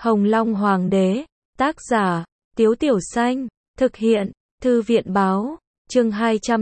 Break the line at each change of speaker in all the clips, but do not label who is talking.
Hồng Long Hoàng đế, tác giả, Tiếu Tiểu Xanh, thực hiện, Thư viện báo, chương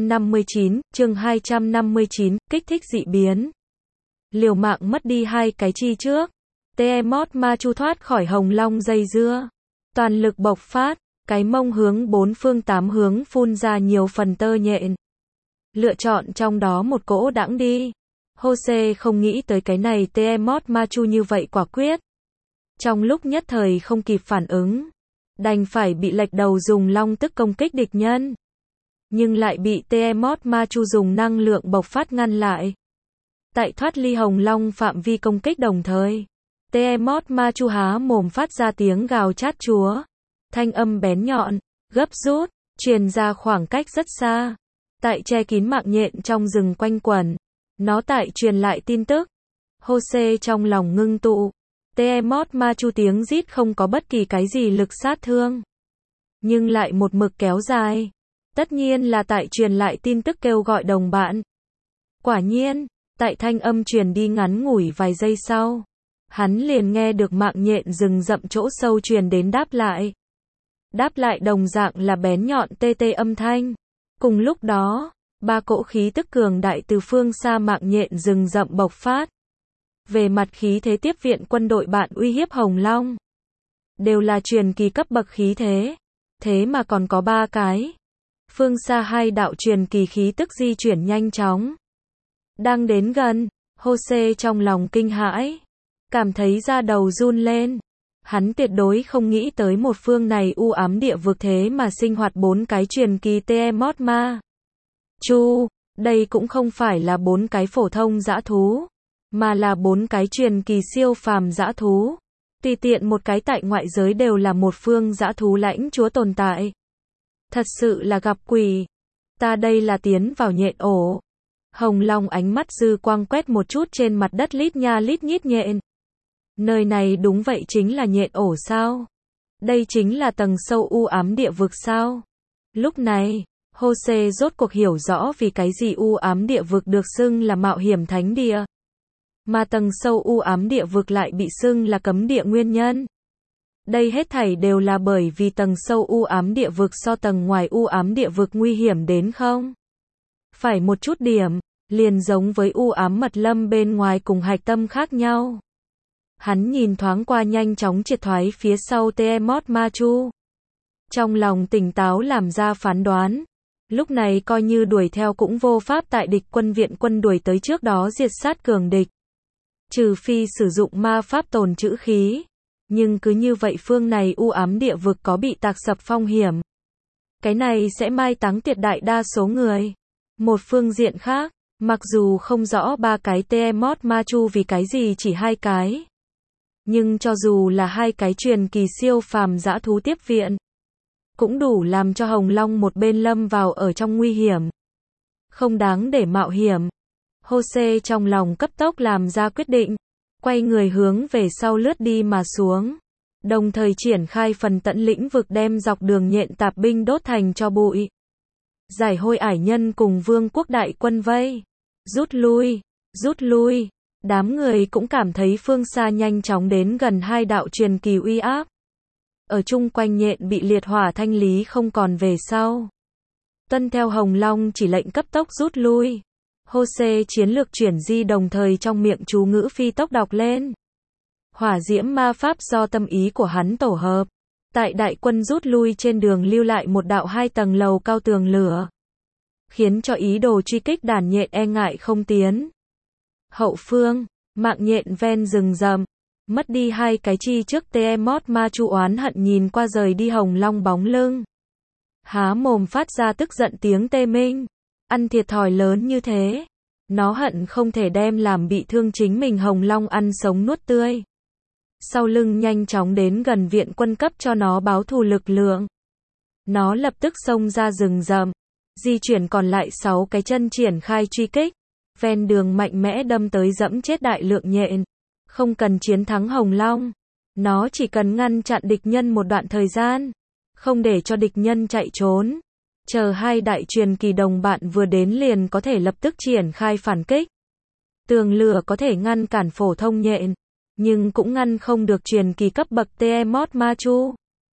259, kích thích dị biến. Liều mạng mất đi hai cái chi trước. Tiamat Ma Chu thoát khỏi Hồng Long dây dưa. Toàn lực bộc phát, cái mông hướng bốn phương tám hướng phun ra nhiều phần tơ nhện. Lựa chọn trong đó một cỗ đãng đi. Hosea không nghĩ tới cái này Tiamat Ma Chu như vậy quả quyết. Trong lúc nhất thời không kịp phản ứng, đành phải bị lệch đầu dùng long tức công kích địch nhân. Nhưng lại bị Tiamat Ma Chu dùng năng lượng bộc phát ngăn lại. Tại thoát ly Hồng Long phạm vi công kích đồng thời, Tiamat Ma Chu há mồm phát ra tiếng gào chát chúa. Thanh âm bén nhọn, gấp rút, truyền ra khoảng cách rất xa. Tại che kín mạng nhện trong rừng quanh quẩn, nó tại truyền lại tin tức. Hosea trong lòng ngưng tụ. Tiamat Ma Chu tiếng rít không có bất kỳ cái gì lực sát thương, nhưng lại một mực kéo dài. Tất nhiên là tại truyền lại tin tức kêu gọi đồng bạn. Quả nhiên, tại thanh âm truyền đi ngắn ngủi vài giây sau, hắn liền nghe được mạng nhện rừng rậm chỗ sâu truyền đến đáp lại. Đáp lại đồng dạng là bén nhọn tê tê âm thanh. Cùng lúc đó, ba cỗ khí tức cường đại từ phương xa mạng nhện rừng rậm bộc phát. Về mặt khí thế tiếp viện quân đội bạn uy hiếp Hồng Long, đều là truyền kỳ cấp bậc khí thế. Thế mà còn có ba cái. Phương xa hai đạo truyền kỳ khí tức di chuyển nhanh chóng. Đang đến gần, Hosea trong lòng kinh hãi, cảm thấy da đầu run lên. Hắn tuyệt đối không nghĩ tới một phương này u ám địa vực thế mà sinh hoạt bốn cái truyền kỳ Tiamat Ma Chu. Đây cũng không phải là bốn cái phổ thông dã thú, mà là bốn cái truyền kỳ siêu phàm dã thú. Tùy tiện một cái tại ngoại giới đều là một phương dã thú lãnh chúa tồn tại. Thật sự là gặp quỷ. Ta đây là tiến vào nhện ổ. Hồng Long ánh mắt dư quang quét một chút trên mặt đất lít nha lít nhít nhện. Nơi này đúng vậy chính là nhện ổ sao? Đây chính là tầng sâu u ám địa vực sao? Lúc này, Hosea rốt cuộc hiểu rõ vì cái gì u ám địa vực được xưng là mạo hiểm thánh địa, mà tầng sâu u ám địa vực lại bị xưng là cấm địa nguyên nhân. Đây hết thảy đều là bởi vì tầng sâu u ám địa vực so tầng ngoài u ám địa vực nguy hiểm đến không? Phải một chút điểm, liền giống với u ám mật lâm bên ngoài cùng hạch tâm khác nhau. Hắn nhìn thoáng qua nhanh chóng triệt thoái phía sau Tiamat Ma Chu. Trong lòng tỉnh táo làm ra phán đoán. Lúc này coi như đuổi theo cũng vô pháp tại địch quân viện quân đuổi tới trước đó diệt sát cường địch. Trừ phi sử dụng ma pháp tồn trữ khí. Nhưng cứ như vậy phương này u ám địa vực có bị tạc sập phong hiểm. Cái này sẽ mai táng tuyệt đại đa số người. Một phương diện khác, mặc dù không rõ ba cái Tiamat Ma Chu vì cái gì chỉ hai cái. Nhưng cho dù là hai cái truyền kỳ siêu phàm dã thú tiếp viện, cũng đủ làm cho Hồng Long một bên lâm vào ở trong nguy hiểm. Không đáng để mạo hiểm. Hosea trong lòng cấp tốc làm ra quyết định, quay người hướng về sau lướt đi mà xuống. Đồng thời triển khai phần tận lĩnh vực đem dọc đường nhện tạp binh đốt thành cho bụi. Giải hôi ải nhân cùng vương quốc đại quân vây. Rút lui, rút lui. Đám người cũng cảm thấy phương xa nhanh chóng đến gần hai đạo truyền kỳ uy áp. Ở chung quanh nhện bị liệt hỏa thanh lý không còn về sau. Tuân theo Hồng Long chỉ lệnh cấp tốc rút lui. Hosea chiến lược chuyển di đồng thời trong miệng chú ngữ phi tốc đọc lên. Hỏa diễm ma pháp do tâm ý của hắn tổ hợp. Tại đại quân rút lui trên đường lưu lại một đạo 2 tầng lầu cao tường lửa. Khiến cho ý đồ truy kích đàn nhện e ngại không tiến. Hậu phương, mạng nhện ven rừng rậm. Mất đi hai cái chi trước Tiamat Ma Chu oán hận nhìn qua rời đi Hồng Long bóng lưng. Há mồm phát ra tức giận tiếng tê minh. Ăn thiệt thòi lớn như thế. Nó hận không thể đem làm bị thương chính mình Hồng Long ăn sống nuốt tươi. Sau lưng nhanh chóng đến gần viện quân cấp cho nó báo thù lực lượng. Nó lập tức xông ra rừng rậm. Di chuyển còn lại 6 cái chân triển khai truy kích. Ven đường mạnh mẽ đâm tới dẫm chết đại lượng nhện. Không cần chiến thắng Hồng Long. Nó chỉ cần ngăn chặn địch nhân một đoạn thời gian. Không để cho địch nhân chạy trốn. Chờ hai đại truyền kỳ đồng bạn vừa đến liền có thể lập tức triển khai phản kích. Tường lửa có thể ngăn cản phổ thông nhện. nhưng cũng ngăn không được truyền kỳ cấp bậc Tiamat Ma Chu.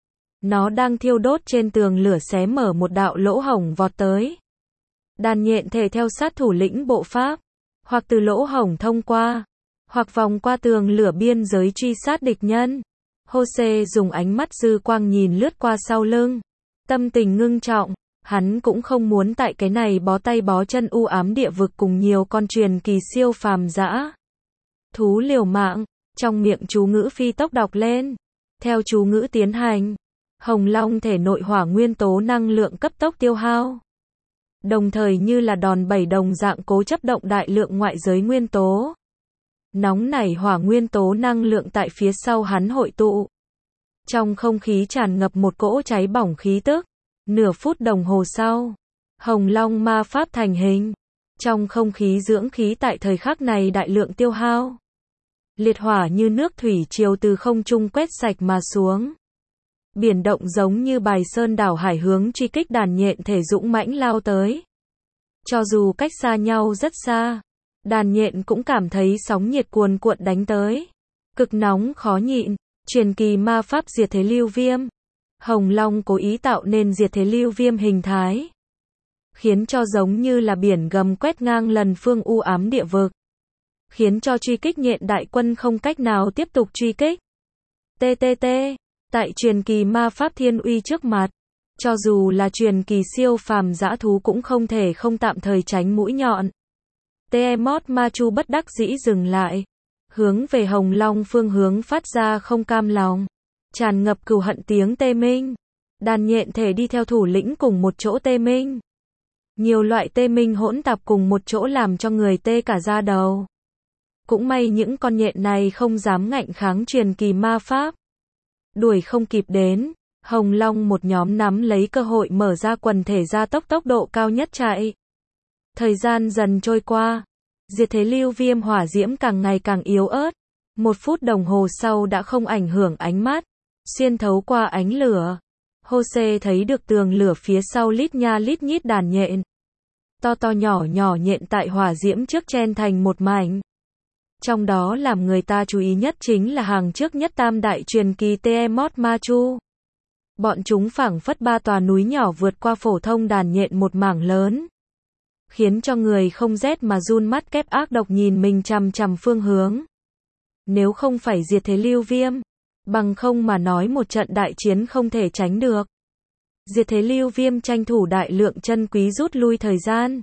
Nó đang thiêu đốt trên tường lửa xé mở một đạo lỗ hổng vọt tới. Đàn nhện thể theo sát thủ lĩnh bộ pháp, hoặc từ lỗ hổng thông qua, hoặc vòng qua tường lửa biên giới truy sát địch nhân. Jose dùng ánh mắt dư quang nhìn lướt qua sau lưng. Tâm tình ngưng trọng, hắn cũng không muốn tại cái này bó tay bó chân u ám địa vực cùng nhiều con truyền kỳ siêu phàm dã thú liều mạng. Trong miệng chú ngữ phi tốc đọc lên. Theo chú ngữ tiến hành, Hồng Long thể nội hỏa nguyên tố năng lượng cấp tốc tiêu hao. Đồng thời như là đòn bẩy đồng dạng cố chấp động đại lượng ngoại giới nguyên tố. Nóng nảy hỏa nguyên tố năng lượng tại phía sau hắn hội tụ. Trong không khí tràn ngập một cỗ cháy bỏng khí tức. Nửa phút đồng hồ sau, Hồng Long ma pháp thành hình. Trong không khí dưỡng khí tại thời khắc này đại lượng tiêu hao. Liệt hỏa như nước thủy triều từ không trung quét sạch mà xuống. Biển động giống như bài sơn đảo hải hướng truy kích đàn nhện thể dũng mãnh lao tới. Cho dù cách xa nhau rất xa, đàn nhện cũng cảm thấy sóng nhiệt cuồn cuộn đánh tới. Cực nóng khó nhịn, truyền kỳ ma pháp diệt thế lưu viêm. Hồng Long cố ý tạo nên diệt thế lưu viêm hình thái, khiến cho giống như là biển gầm quét ngang lần phương u ám địa vực. Khiến cho truy kích nhện đại quân không cách nào tiếp tục truy kích. TTT, tại truyền kỳ ma pháp thiên uy trước mặt, cho dù là truyền kỳ siêu phàm dã thú cũng không thể không tạm thời tránh mũi nhọn. Tiamat Ma Chu bất đắc dĩ dừng lại, hướng về Hồng Long phương hướng phát ra không cam lòng, tràn ngập cừu hận tiếng tê minh. Đàn nhện thể đi theo thủ lĩnh cùng một chỗ tê minh. Nhiều loại tê minh hỗn tạp cùng một chỗ làm cho người tê cả da đầu. Cũng may những con nhện này không dám ngạnh kháng truyền kỳ ma pháp. Đuổi không kịp đến, Hồng Long một nhóm nắm lấy cơ hội mở ra quần thể gia tốc tốc độ cao nhất chạy. Thời gian dần trôi qua, diệt thế lưu viêm hỏa diễm càng ngày càng yếu ớt. 1 phút đồng hồ sau đã không ảnh hưởng ánh mắt, xuyên thấu qua ánh lửa. Jose thấy được tường lửa phía sau lít nha lít nhít đàn nhện. To to nhỏ nhỏ nhện tại hỏa diễm trước chen thành một mảnh. Trong đó làm người ta chú ý nhất chính là hàng trước nhất tam đại truyền kỳ Tiamat Ma Chu. Bọn chúng phảng phất 3 tòa núi nhỏ vượt qua phổ thông đàn nhện một mảng lớn. Khiến cho người không rét mà run mắt kép ác độc nhìn mình chằm chằm phương hướng. Nếu không phải diệt thế lưu viêm, bằng không mà nói một trận đại chiến không thể tránh được. Diệt thế lưu viêm tranh thủ đại lượng chân quý rút lui thời gian.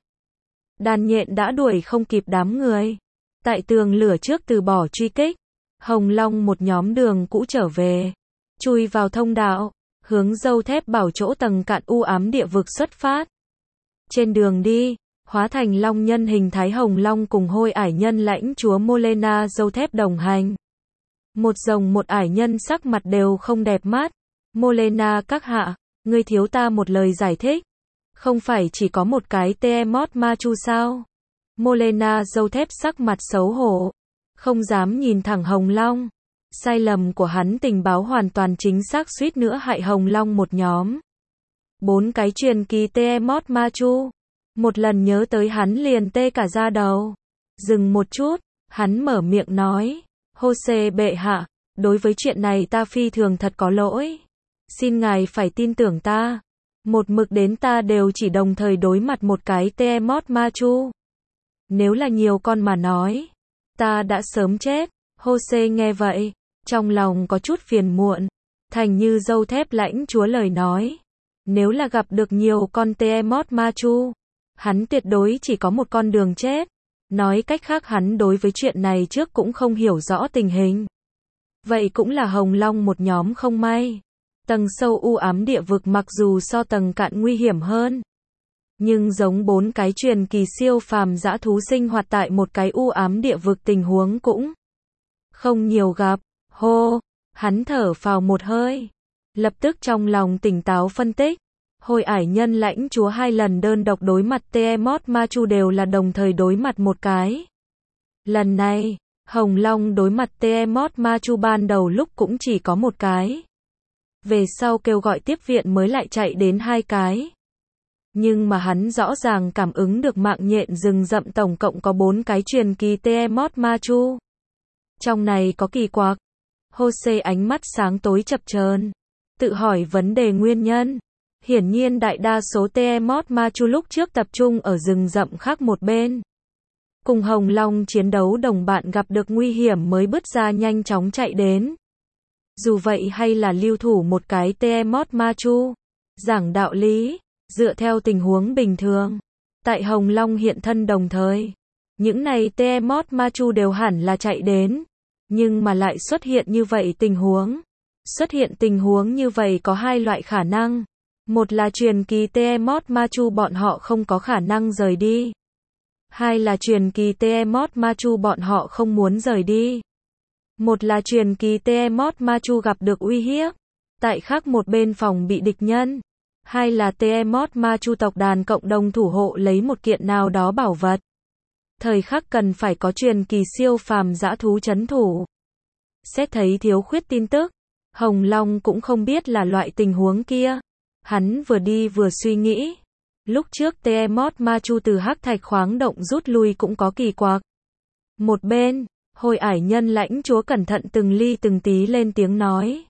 Đàn nhện đã đuổi không kịp đám người. Tại tường lửa trước từ bỏ truy kích, Hồng Long một nhóm đường cũ trở về, chui vào thông đạo, hướng dâu thép bảo chỗ tầng cạn u ám địa vực xuất phát. Trên đường đi, hóa thành long nhân hình thái Hồng Long cùng hôi ải nhân lãnh chúa Molena dâu thép đồng hành. Một rồng một ải nhân sắc mặt đều không đẹp mắt. Molena các hạ, ngươi thiếu ta một lời giải thích. Không phải chỉ có một cái Tiamat Ma Chu sao? Molena dâu thép sắc mặt xấu hổ, không dám nhìn thẳng Hồng Long. Sai lầm của hắn tình báo hoàn toàn chính xác suýt nữa hại Hồng Long một nhóm. 4 cái truyền kỳ Tiamat Ma Chu. Một lần nhớ tới hắn liền tê cả da đầu. Dừng một chút, hắn mở miệng nói, Jose bệ hạ, đối với chuyện này ta phi thường thật có lỗi. Xin ngài phải tin tưởng ta. Một mực đến ta đều chỉ đồng thời đối mặt một cái Tiamat Ma Chu. Nếu là nhiều con mà nói, ta đã sớm chết. Jose nghe vậy, trong lòng có chút phiền muộn. Thành như dâu thép lãnh chúa lời nói. Nếu là gặp được nhiều con Tiamat Ma Chu, hắn tuyệt đối chỉ có một con đường chết. Nói cách khác hắn đối với chuyện này trước cũng không hiểu rõ tình hình. Vậy cũng là Hồng Long một nhóm không may. Tầng sâu u ám địa vực mặc dù so tầng cạn nguy hiểm hơn, nhưng giống 4 cái truyền kỳ siêu phàm dã thú sinh hoạt tại một cái u ám địa vực tình huống cũng không nhiều gặp. Hô, hắn thở phào một hơi, lập tức trong lòng tỉnh táo phân tích. Hôi ải nhân lãnh chúa 2 lần đơn độc đối mặt Tiamat Ma Chu đều là đồng thời đối mặt một cái. Lần này, Hồng Long đối mặt Tiamat Ma Chu ban đầu lúc cũng chỉ có một cái. Về sau kêu gọi tiếp viện mới lại chạy đến 2 cái. Nhưng mà hắn rõ ràng cảm ứng được mạng nhện rừng rậm tổng cộng có 4 cái truyền kỳ Tiamat Ma Chu. Trong này có kỳ quặc. Jose ánh mắt sáng tối chập chờn, tự hỏi vấn đề nguyên nhân. Hiển nhiên đại đa số Tiamat Machu lúc trước tập trung ở rừng rậm khác một bên. Cùng Hồng Long chiến đấu đồng bạn gặp được nguy hiểm mới bứt ra nhanh chóng chạy đến. Dù vậy hay là lưu thủ một cái Tiamat Machu. Giảng đạo lý, dựa theo tình huống bình thường. Tại Hồng Long hiện thân đồng thời. Những này Tiamat Machu đều hẳn là chạy đến. Nhưng mà lại xuất hiện như vậy tình huống. Xuất hiện tình huống như vậy có hai loại khả năng. Một là truyền kỳ Tiamat Machu bọn họ không có khả năng rời đi. Hai là truyền kỳ Tiamat Machu bọn họ không muốn rời đi. Một là truyền kỳ Tiamat Machu gặp được uy hiếp. Tại khác một bên phòng bị địch nhân. Hai là Tiamat Machu tộc đàn cộng đồng thủ hộ lấy một kiện nào đó bảo vật. Thời khắc cần phải có truyền kỳ siêu phàm dã thú trấn thủ. Xét thấy thiếu khuyết tin tức, Hồng Long cũng không biết là loại tình huống kia. Hắn vừa đi vừa suy nghĩ. Lúc trước Tiamat Machu từ hắc thạch khoáng động rút lui cũng có kỳ quặc. Một bên, Hồi Ải Nhân lãnh chúa cẩn thận từng ly từng tí lên tiếng nói.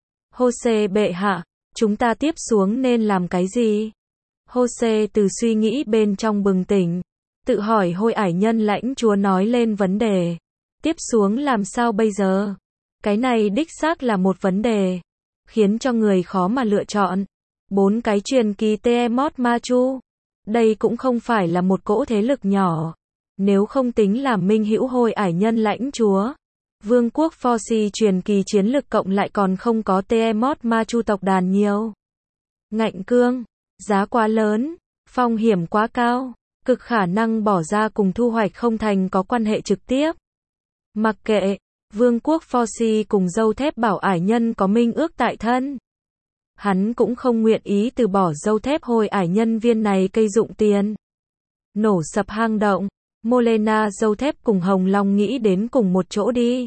Jose bệ hạ, chúng ta tiếp xuống nên làm cái gì? Jose từ suy nghĩ bên trong bừng tỉnh. Tự hỏi Hồi Ải Nhân lãnh chúa nói lên vấn đề. Tiếp xuống làm sao bây giờ? Cái này đích xác là một vấn đề. Khiến cho người khó mà lựa chọn. 4 cái truyền kỳ Tiamat Machu. Đây cũng không phải là một cỗ thế lực nhỏ. Nếu không tính là minh hữu Hồi Ải Nhân lãnh chúa. Vương quốc Forsi truyền kỳ chiến lực cộng lại còn không có Tiamat Machu tộc đàn nhiều. Ngạnh cương, giá quá lớn, phong hiểm quá cao, cực khả năng bỏ ra cùng thu hoạch không thành có quan hệ trực tiếp. Mặc kệ, Vương quốc Forsi cùng dâu thép Bảo Ải Nhân có minh ước tại thân. Hắn cũng không nguyện ý từ bỏ dâu thép Hồi Ải Nhân viên này cây dụng tiền. Nổ sập hang động, Molena dâu thép cùng Hồng Long nghĩ đến cùng một chỗ đi.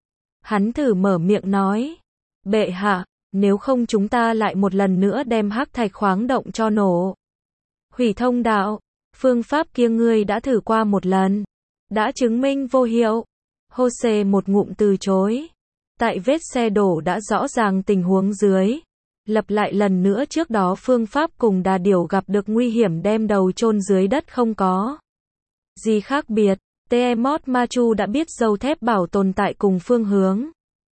Hắn thử mở miệng nói. Bệ hạ, nếu không chúng ta lại một lần nữa đem hắc thạch khoáng động cho nổ. Hủy thông đạo, phương pháp kia ngươi đã thử qua một lần. Đã chứng minh vô hiệu. Jose một ngụm từ chối. Tại vết xe đổ đã rõ ràng tình huống dưới. Lập lại lần nữa trước đó phương pháp cùng đà điểu gặp được nguy hiểm đem đầu chôn dưới đất không có gì khác biệt. Tiamat Machu đã biết dâu thép bảo tồn tại cùng phương hướng.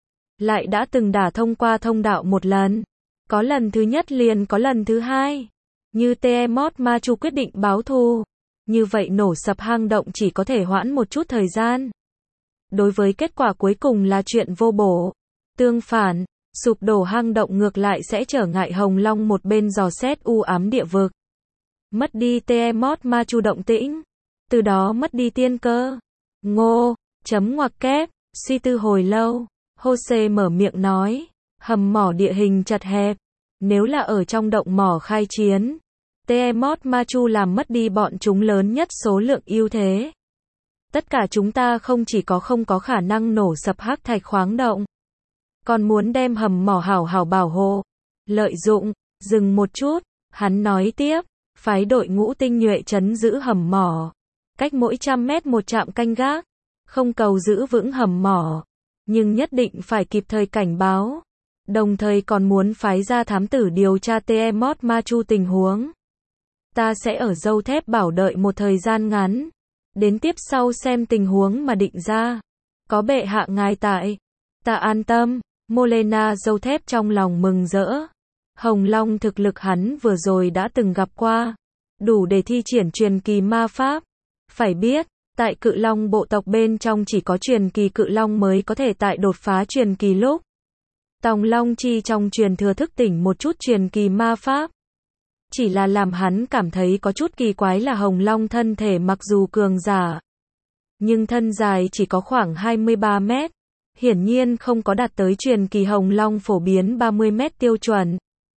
Lại đã từng đả thông qua thông đạo một lần. Có lần thứ nhất liền có lần thứ hai. Như Tiamat Machu quyết định báo thù. Như vậy nổ sập hang động chỉ có thể hoãn một chút thời gian. Đối với kết quả cuối cùng là chuyện vô bổ. Tương phản, sụp đổ hang động ngược lại sẽ trở ngại Hồng Long một bên dò xét u ám địa vực. Mất đi Tiamat Machu động tĩnh. Từ đó mất đi tiên cơ. Ngô, chấm ngoặc kép, suy tư hồi lâu. Jose mở miệng nói. Hầm mỏ địa hình chật hẹp. Nếu là ở trong động mỏ khai chiến. Tiamat Machu làm mất đi bọn chúng lớn nhất số lượng ưu thế. Tất cả chúng ta không chỉ không có khả năng nổ sập hắc thạch khoáng động. Còn muốn đem hầm mỏ hảo hảo bảo hộ. Lợi dụng, dừng một chút. Hắn nói tiếp. Phái đội ngũ tinh nhuệ trấn giữ hầm mỏ. Cách mỗi 100 mét một trạm canh gác. Không cầu giữ vững hầm mỏ. Nhưng nhất định phải kịp thời cảnh báo. Đồng thời còn muốn phái ra thám tử điều tra Tiamat Machu tình huống. Ta sẽ ở dâu thép bảo đợi một thời gian ngắn. Đến tiếp sau xem tình huống mà định ra. Có bệ hạ ngài tại. Ta an tâm. Molena dâu thép trong lòng mừng rỡ. Hồng Long thực lực hắn vừa rồi đã từng gặp qua. Đủ để thi triển truyền kỳ ma pháp. Phải biết, tại Cự Long bộ tộc bên trong chỉ có truyền kỳ Cự Long mới có thể tại đột phá truyền kỳ lúc. Tòng Long chi trong truyền thừa thức tỉnh một chút truyền kỳ ma pháp. Chỉ là làm hắn cảm thấy có chút kỳ quái là Hồng Long thân thể mặc dù cường giả. Nhưng thân dài chỉ có khoảng 23 mét. Hiển nhiên không có đạt tới truyền kỳ Hồng Long phổ biến 30 mét tiêu chuẩn.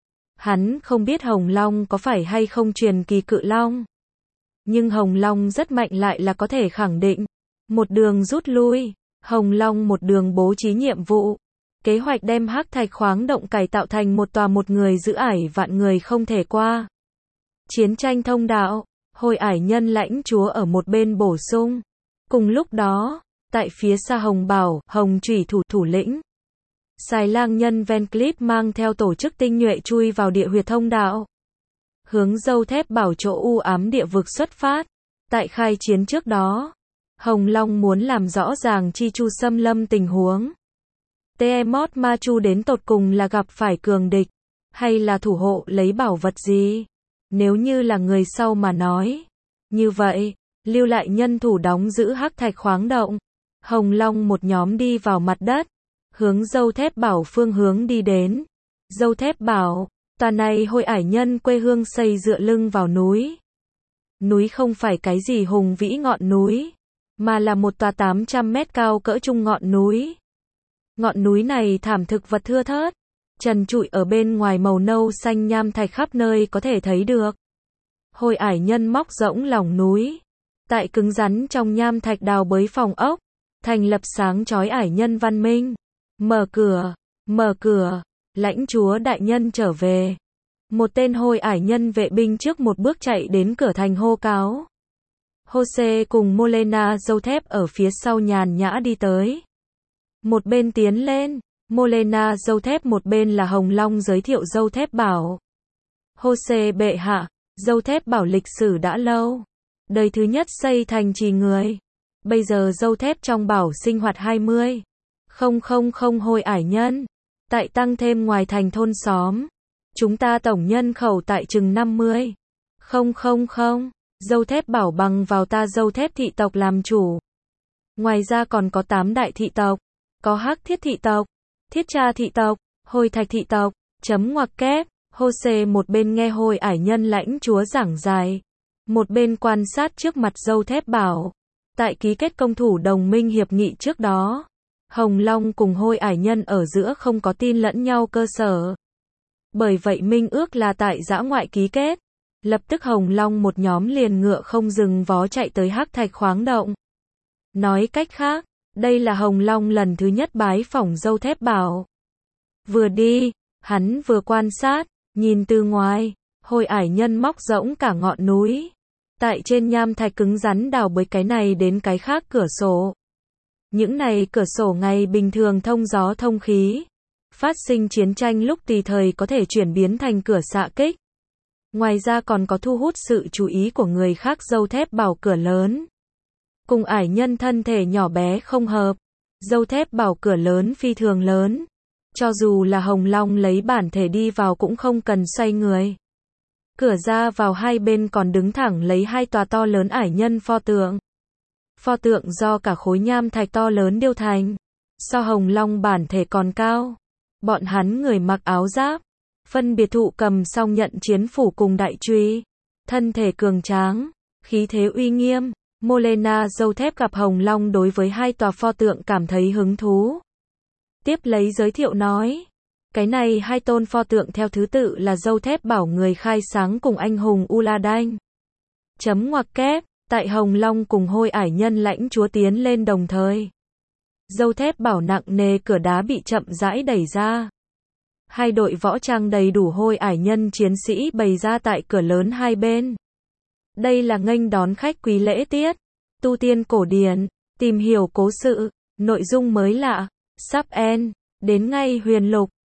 Hắn không biết Hồng Long có phải hay không truyền kỳ Cự Long. Nhưng Hồng Long rất mạnh lại là có thể khẳng định. Một đường rút lui, Hồng Long một đường bố trí nhiệm vụ. Kế hoạch đem hắc thạch khoáng động cải tạo thành một tòa một người giữ ải vạn người không thể qua. Chiến tranh thông đạo, Hồi Ải Nhân lãnh chúa ở một bên bổ sung. Cùng lúc đó, Tại phía xa Hồng Bảo, Hồng Chủy thủ lĩnh. Xài Lang Nhân Van Cleef mang theo tổ chức tinh nhuệ chui vào địa huyệt thông đạo. Hướng Dâu Thép Bảo chỗ u ám địa vực xuất phát. Tại khai chiến trước đó, Hồng Long muốn làm rõ ràng Chi Chu xâm lâm tình huống. Tiamat Ma Chu đến tột cùng là gặp phải cường địch, hay là thủ hộ lấy bảo vật gì? Nếu như là người sau mà nói. Như vậy, lưu lại nhân thủ đóng giữ hắc thạch khoáng động. Hồng Long một nhóm đi vào mặt đất, hướng Dâu Thép Bảo phương hướng đi đến. Dâu Thép Bảo, tòa này Hội Ải Nhân quê hương xây dựa lưng vào núi. Núi không phải cái gì hùng vĩ ngọn núi, mà là một tòa 800 mét cao cỡ trung ngọn núi. Ngọn núi này thảm thực vật thưa thớt, trần trụi ở bên ngoài màu nâu xanh nham thạch khắp nơi có thể thấy được. Hội Ải Nhân móc rỗng lòng núi, tại cứng rắn trong nham thạch đào bới phòng ốc, thành lập sáng chói Ải Nhân văn minh. Mở cửa, lãnh chúa đại nhân trở về. Một tên Hội Ải Nhân vệ binh trước một bước chạy đến cửa thành hô cáo. Jose cùng Molena Dâu Thép ở phía sau nhàn nhã đi tới. Một bên tiến lên, Molena Dâu Thép, một bên là Hồng Long giới thiệu Dâu Thép Bảo. Jose bệ hạ, Dâu Thép Bảo lịch sử đã lâu. Đời thứ nhất xây thành trì người. Bây giờ Dâu Thép trong bảo sinh hoạt 20,000 Hội Ải Nhân. Tại tăng thêm ngoài thành thôn xóm. Chúng ta tổng nhân khẩu tại chừng 50,000. Dâu Thép Bảo bằng vào ta Dâu Thép thị tộc làm chủ. Ngoài ra còn có 8 đại thị tộc. Có Hắc Thiết thị tộc, Thiết Tra thị tộc, Hồi Thạch thị tộc, ngoặc kép. Jose một bên nghe Hội Ải Nhân lãnh chúa giảng giải, một bên quan sát trước mặt Dâu Thép Bảo. Tại ký kết công thủ đồng minh hiệp nghị trước đó, Hồng Long cùng Hội Ải Nhân ở giữa không có tin lẫn nhau cơ sở. Bởi vậy minh ước là tại dã ngoại ký kết. Lập tức Hồng Long một nhóm liền ngựa không dừng vó chạy tới hắc thạch khoáng động. Nói cách khác, đây là Hồng Long lần thứ nhất bái phỏng Dâu Thép Bảo. Vừa đi, hắn vừa quan sát, nhìn từ ngoài, Hội Ải Nhân móc rỗng cả ngọn núi. Tại trên nham thạch cứng rắn đào bới cái này đến cái khác cửa sổ. Những này cửa sổ ngày bình thường thông gió thông khí. Phát sinh chiến tranh lúc tùy thời có thể chuyển biến thành cửa xạ kích. Ngoài ra còn có thu hút sự chú ý của người khác. Dâu Thép Bảo cửa lớn. Cùng Ải Nhân thân thể nhỏ bé không hợp. Dâu Thép Bảo cửa lớn phi thường lớn. Cho dù là Hồng Long lấy bản thể đi vào cũng không cần xoay người. Cửa ra vào hai bên còn đứng thẳng lấy hai tòa to lớn Ải Nhân pho tượng. Pho tượng do cả khối nham thạch to lớn điêu thành. So Hồng Long bản thể còn cao. Bọn hắn người mặc áo giáp, phân biệt thụ cầm song nhận chiến phủ cùng đại truy. Thân thể cường tráng, khí thế uy nghiêm. Molena Dâu Thép gặp Hồng Long đối với hai tòa pho tượng cảm thấy hứng thú. Tiếp lấy giới thiệu nói. Cái này hai tôn pho tượng theo thứ tự là Dâu Thép Bảo người khai sáng cùng anh hùng Uladan. Ngoặc kép, tại Hồng Long cùng Hội Ải Nhân lãnh chúa tiến lên đồng thời. Dâu Thép Bảo nặng nề cửa đá bị chậm rãi đẩy ra. Hai đội võ trang đầy đủ Hội Ải Nhân chiến sĩ bày ra tại cửa lớn hai bên. Đây là nghênh đón khách quý lễ tiết, tu tiên cổ điển, tìm hiểu cố sự, nội dung mới lạ, sắp end, đến ngay huyền lục.